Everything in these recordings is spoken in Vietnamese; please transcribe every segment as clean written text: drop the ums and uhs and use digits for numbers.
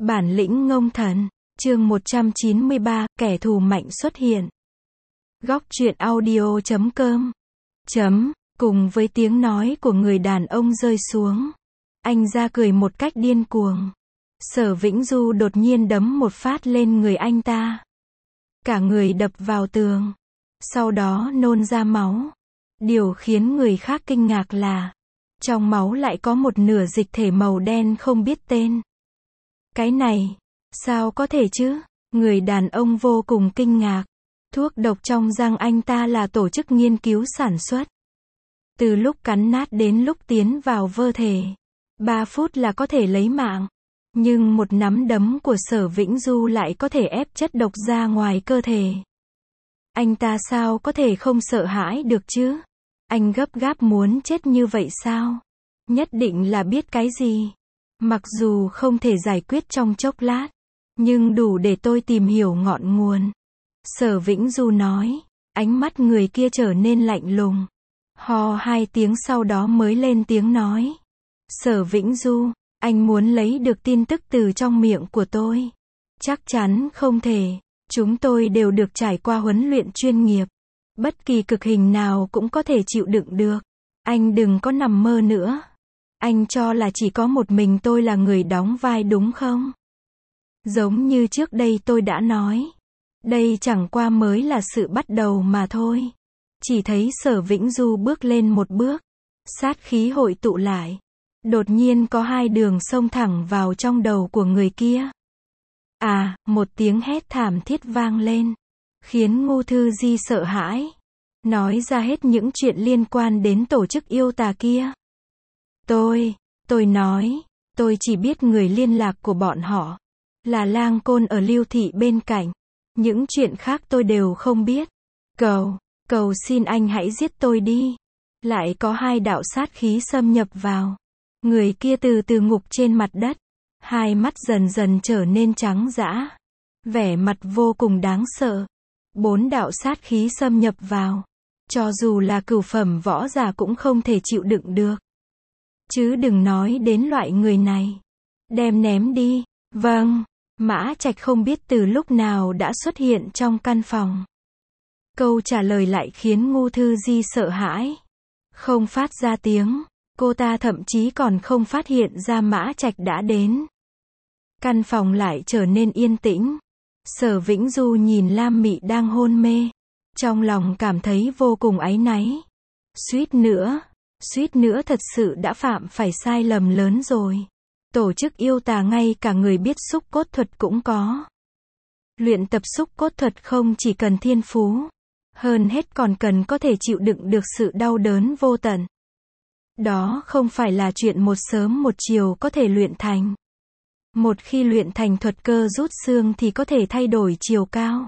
Bản lĩnh ngông thần, chương 193, kẻ thù mạnh xuất hiện. Góc truyện audio.com. Cùng với tiếng nói của người đàn ông rơi xuống, anh ra cười một cách điên cuồng. Sở Vĩnh Du đột nhiên đấm một phát lên người anh ta. Cả người đập vào tường. Sau đó nôn ra máu. Điều khiến người khác kinh ngạc là, trong máu lại có một nửa dịch thể màu đen không biết tên. Cái này, sao có thể chứ? Người đàn ông vô cùng kinh ngạc. Thuốc độc trong răng anh ta là tổ chức nghiên cứu sản xuất. Từ lúc cắn nát đến lúc tiến vào cơ thể, 3 phút là có thể lấy mạng. Nhưng một nắm đấm của Sở Vĩnh Du lại có thể ép chất độc ra ngoài cơ thể. Anh ta sao có thể không sợ hãi được chứ? Anh gấp gáp muốn chết như vậy sao? Nhất định là biết cái gì? Mặc dù không thể giải quyết trong chốc lát, nhưng đủ để tôi tìm hiểu ngọn nguồn. Sở Vĩnh Du nói, ánh mắt người kia trở nên lạnh lùng. Ho 2 tiếng sau đó mới lên tiếng nói. Sở Vĩnh Du, anh muốn lấy được tin tức từ trong miệng của tôi. Chắc chắn không thể. Chúng tôi đều được trải qua huấn luyện chuyên nghiệp. Bất kỳ cực hình nào cũng có thể chịu đựng được. Anh đừng có nằm mơ nữa. Anh cho là chỉ có một mình tôi là người đóng vai đúng không? Giống như trước đây tôi đã nói. Đây chẳng qua mới là sự bắt đầu mà thôi. Chỉ thấy Sở Vĩnh Du bước lên một bước. Sát khí hội tụ lại. Đột nhiên có 2 đường xông thẳng vào trong đầu của người kia. À, một tiếng hét thảm thiết vang lên. Khiến Ngô Thư Di sợ hãi. Nói ra hết những chuyện liên quan đến tổ chức yêu tà kia. Tôi nói, tôi chỉ biết người liên lạc của bọn họ là Lang Côn ở Lưu Thị bên cạnh. Những chuyện khác tôi đều không biết. Cầu xin anh hãy giết tôi đi. Lại có 2 đạo sát khí xâm nhập vào. Người kia từ từ ngục trên mặt đất. 2 mắt dần dần trở nên trắng dã. Vẻ mặt vô cùng đáng sợ. 4 đạo sát khí xâm nhập vào. Cho dù là cửu phẩm võ giả cũng không thể chịu đựng được. Chứ đừng nói đến loại người này. Đem ném đi. Vâng. Mã Trạch không biết từ lúc nào đã xuất hiện trong căn phòng. Câu trả lời lại khiến Ngô Thư Di sợ hãi. Không phát ra tiếng. Cô ta thậm chí còn không phát hiện ra Mã Trạch đã đến. Căn phòng lại trở nên yên tĩnh. Sở Vĩnh Du nhìn Lam Mị đang hôn mê. Trong lòng cảm thấy vô cùng áy náy. Suýt nữa thật sự đã phạm phải sai lầm lớn rồi. Tổ chức yêu tà ngay cả người biết xúc cốt thuật cũng có. Luyện tập xúc cốt thuật không chỉ cần thiên phú. Hơn hết còn cần có thể chịu đựng được sự đau đớn vô tận. Đó không phải là chuyện một sớm một chiều có thể luyện thành. Một khi luyện thành thuật cơ rút xương thì có thể thay đổi chiều cao,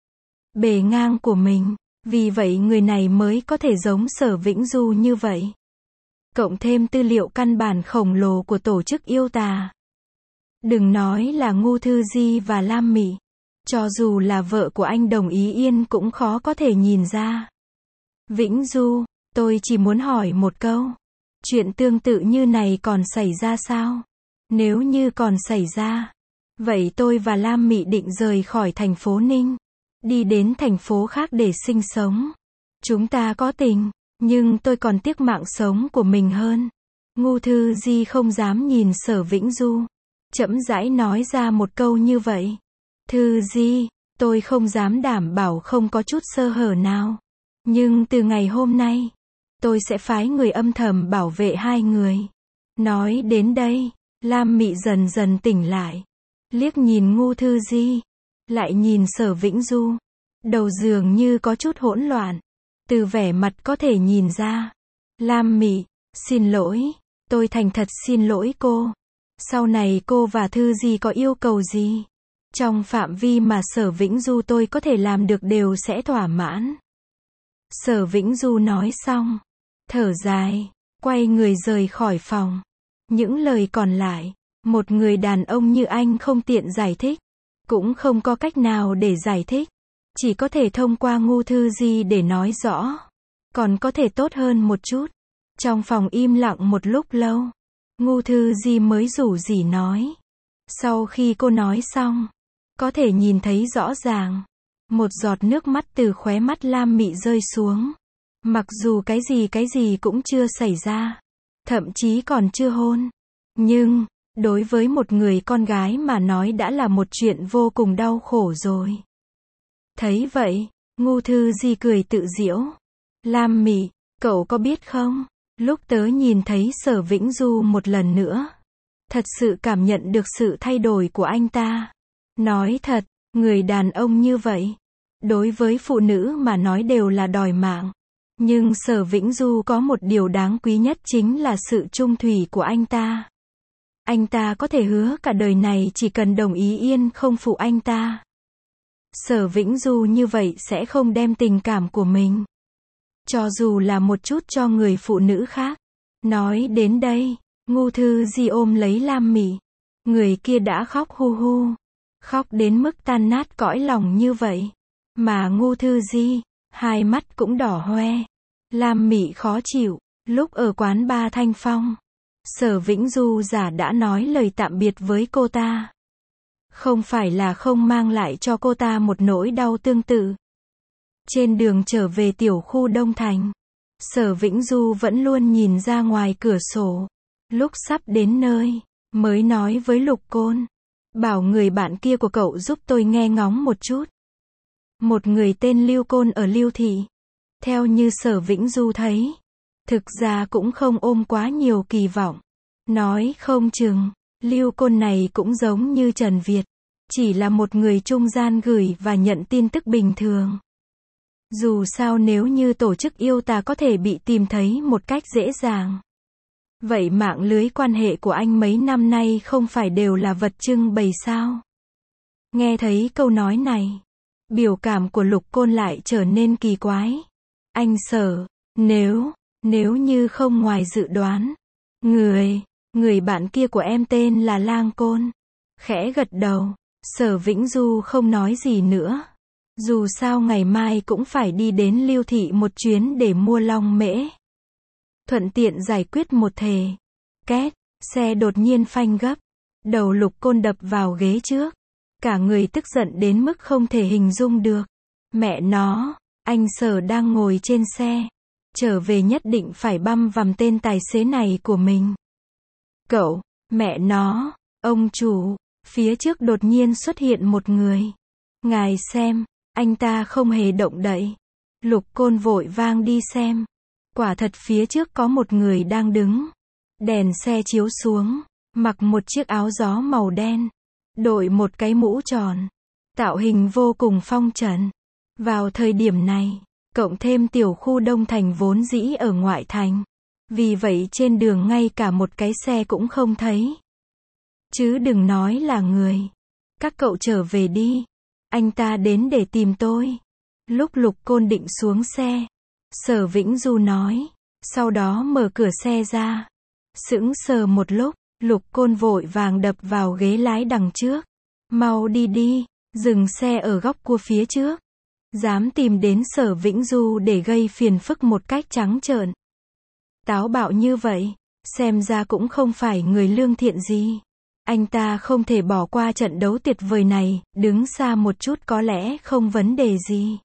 bề ngang của mình. Vì vậy người này mới có thể giống Sở Vĩnh Du như vậy. Cộng thêm tư liệu căn bản khổng lồ của tổ chức yêu tà. Đừng nói là Ngô Thư Di và Lam Mị. Cho dù là vợ của anh Đồng Ý Yên cũng khó có thể nhìn ra. Vĩnh Du, tôi chỉ muốn hỏi một câu. Chuyện tương tự như này còn xảy ra sao? Nếu như còn xảy ra, vậy tôi và Lam Mị định rời khỏi thành phố Ninh. Đi đến thành phố khác để sinh sống. Chúng ta có tình, nhưng tôi còn tiếc mạng sống của mình hơn. Ngô Thư Di không dám nhìn Sở Vĩnh Du. Chậm rãi nói ra một câu như vậy. Thư Di, tôi không dám đảm bảo không có chút sơ hở nào. Nhưng từ ngày hôm nay, tôi sẽ phái người âm thầm bảo vệ 2 người. Nói đến đây, Lam Mị dần dần tỉnh lại. Liếc nhìn Ngô Thư Di, lại nhìn Sở Vĩnh Du. Đầu dường như có chút hỗn loạn. Từ vẻ mặt có thể nhìn ra. Lam Mị, xin lỗi. Tôi thành thật xin lỗi cô. Sau này cô và Thư Di có yêu cầu gì? Trong phạm vi mà Sở Vĩnh Du tôi có thể làm được đều sẽ thỏa mãn. Sở Vĩnh Du nói xong. Thở dài. Quay người rời khỏi phòng. Những lời còn lại. Một người đàn ông như anh không tiện giải thích. Cũng không có cách nào để giải thích. Chỉ có thể thông qua Ngô Thư Di để nói rõ. Còn có thể tốt hơn một chút. Trong phòng im lặng một lúc lâu. Ngô Thư Di mới rủ rỉ nói. Sau khi cô nói xong, có thể nhìn thấy rõ ràng, một giọt nước mắt từ khóe mắt Lam Mị rơi xuống. Mặc dù cái gì cũng chưa xảy ra, thậm chí còn chưa hôn, nhưng, đối với một người con gái mà nói đã là một chuyện vô cùng đau khổ rồi. Thấy vậy, Ngô Thư Di cười tự giễu. Lam Mị, cậu có biết không, lúc tớ nhìn thấy Sở Vĩnh Du một lần nữa, thật sự cảm nhận được sự thay đổi của anh ta. Nói thật, người đàn ông như vậy, đối với phụ nữ mà nói đều là đòi mạng. Nhưng Sở Vĩnh Du có một điều đáng quý nhất chính là sự trung thủy của anh ta. Anh ta có thể hứa cả đời này chỉ cần đồng ý yên không phụ anh ta. Sở Vĩnh Du như vậy sẽ không đem tình cảm của mình, cho dù là một chút cho người phụ nữ khác. Nói đến đây, Ngô Thư Di ôm lấy Lam Mị. Người kia đã khóc hu hu. Khóc đến mức tan nát cõi lòng như vậy. Mà Ngô Thư Di, hai mắt cũng đỏ hoe. Lam Mị khó chịu. Lúc ở quán bar Thanh Phong, Sở Vĩnh Du giả đã nói lời tạm biệt với cô ta. Không phải là không mang lại cho cô ta một nỗi đau tương tự. Trên đường trở về tiểu khu Đông Thành, Sở Vĩnh Du vẫn luôn nhìn ra ngoài cửa sổ. Lúc sắp đến nơi, mới nói với Lục Côn, bảo người bạn kia của cậu giúp tôi nghe ngóng một chút. Một người tên Lưu Côn ở Lưu Thị. Theo như Sở Vĩnh Du thấy, thực ra cũng không ôm quá nhiều kỳ vọng. Nói không chừng, Lưu Côn này cũng giống như Trần Việt, chỉ là một người trung gian gửi và nhận tin tức bình thường. Dù sao nếu như tổ chức yêu tà có thể bị tìm thấy một cách dễ dàng, vậy mạng lưới quan hệ của anh mấy năm nay không phải đều là vật trưng bày sao? Nghe thấy câu nói này, biểu cảm của Lục Côn lại trở nên kỳ quái. Anh Sở, nếu như không ngoài dự đoán, người bạn kia của em tên là Lang Côn. Khẽ gật đầu, Sở Vĩnh Du không nói gì nữa. Dù sao ngày mai cũng phải đi đến Lưu Thị một chuyến để mua long mễ. Thuận tiện giải quyết một thề. Két, xe đột nhiên phanh gấp. Đầu Lục Côn đập vào ghế trước. Cả người tức giận đến mức không thể hình dung được. Mẹ nó, anh Sở đang ngồi trên xe. Trở về nhất định phải băm vằm tên tài xế này của mình. Cậu, mẹ nó, ông chủ, phía trước đột nhiên xuất hiện một người. Ngài xem, anh ta không hề động đậy. Lục Côn vội vang đi xem. Quả thật phía trước có một người đang đứng. Đèn xe chiếu xuống, mặc một chiếc áo gió màu đen, đội một cái mũ tròn, tạo hình vô cùng phong trần. Vào thời điểm này, cộng thêm tiểu khu Đông Thành vốn dĩ ở ngoại thành, vì vậy trên đường ngay cả một cái xe cũng không thấy. Chứ đừng nói là người. Các cậu trở về đi. Anh ta đến để tìm tôi. Lúc Lục Côn định xuống xe, Sở Vĩnh Du nói, sau đó mở cửa xe ra. Sững sờ một lúc, Lục Côn vội vàng đập vào ghế lái đằng trước. Mau đi đi, dừng xe ở góc cua phía trước. Dám tìm đến Sở Vĩnh Du để gây phiền phức một cách trắng trợn. Táo bạo như vậy, xem ra cũng không phải người lương thiện gì. Anh ta không thể bỏ qua trận đấu tuyệt vời này, đứng xa một chút có lẽ không vấn đề gì.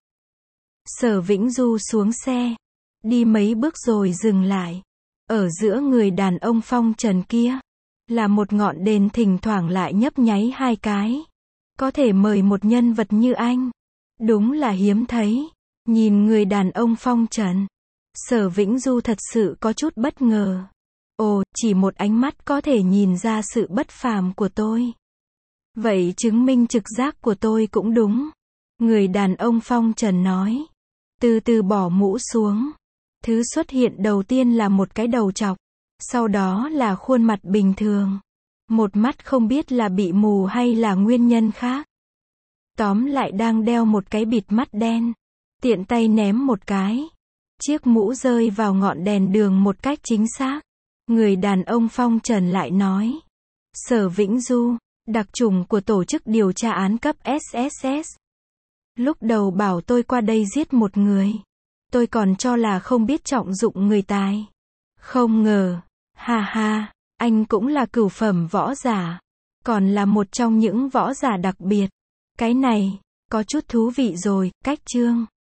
Sở Vĩnh Du xuống xe, đi mấy bước rồi dừng lại. Ở giữa người đàn ông phong trần kia, là một ngọn đèn thỉnh thoảng lại nhấp nháy hai cái. Có thể mời một nhân vật như anh, đúng là hiếm thấy. Nhìn người đàn ông phong trần, Sở Vĩnh Du thật sự có chút bất ngờ. Ồ, chỉ một ánh mắt có thể nhìn ra sự bất phàm của tôi. Vậy chứng minh trực giác của tôi cũng đúng. Người đàn ông phong trần nói. Từ từ bỏ mũ xuống. Thứ xuất hiện đầu tiên là một cái đầu trọc. Sau đó là khuôn mặt bình thường. Một mắt không biết là bị mù hay là nguyên nhân khác. Tóm lại đang đeo một cái bịt mắt đen. Tiện tay ném một cái. Chiếc mũ rơi vào ngọn đèn đường một cách chính xác. Người đàn ông phong trần lại nói. Sở Vĩnh Du, đặc chủng của tổ chức điều tra án cấp SSS. Lúc đầu bảo tôi qua đây giết một người. Tôi còn cho là không biết trọng dụng người tài. Không ngờ, ha ha, anh cũng là cửu phẩm võ giả. còn là một trong những võ giả đặc biệt. Cái này, có chút thú vị rồi, cách chương.